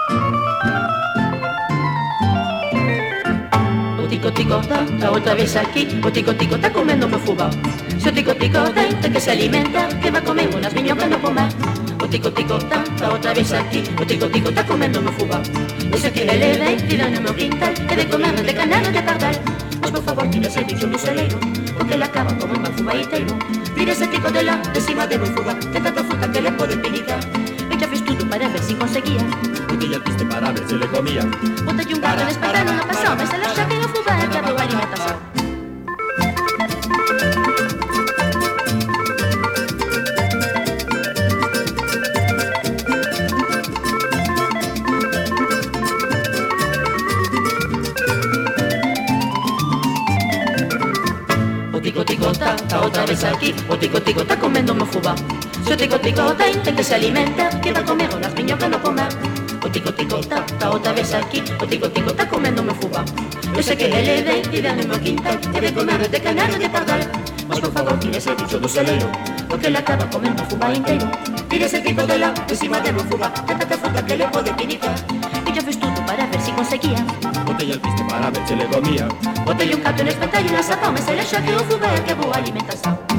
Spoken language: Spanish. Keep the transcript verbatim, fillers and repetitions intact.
O tico tico tá, tá outra vez aquí. O tico tico tá comendo meu fubá. Se o tico tico tem, tem que se alimenta, que vai comer unas minhocas no pomar. O tico tico tá, tá outra vez aquí. O tico tico tá comendo meu fubá. Eu sei que ele vem, tira no meu quintal, e de comer de canano de pardal. Mas por favor, tira ese bicho do celeiro, porque ele acaba como un fubá inteiro. Tira ese tico de lá, de cima de meu fubá, de tanta fruta que le pode pinicar. E ya fiz tudo para ver si conseguía. Porque ya viste para ver si le comía. Botelle un gato en espantano, no pasó, me se la xa que o fubá é que a boa alimentación. O tico tico tá, tá outra vez aquí. O tico tico tá comendo meu fubá. Se o tico tico tem, tem que se alimenta, que vai comer unas minhocas no pomar. O tico tico tá, tá outra vez aquí. O tico tico tá comendo meu fubá. Eu sei que ele vem, tira no meu quintal, e de comer de canano de pardal. Mas por favor, tira ese bicho do celeiro, porque ele acaba comendo o fubá inteiro. Tira ese tico de lá, de cima de meu fubá, de tanta fruta que le pode pinicar. E yo fiz tudo para ver si conseguía. Porque ya viste para ver si le comía. Botelle un gato en espantallo, un azapón, me se le xa que o fubá é que a boa alimentación.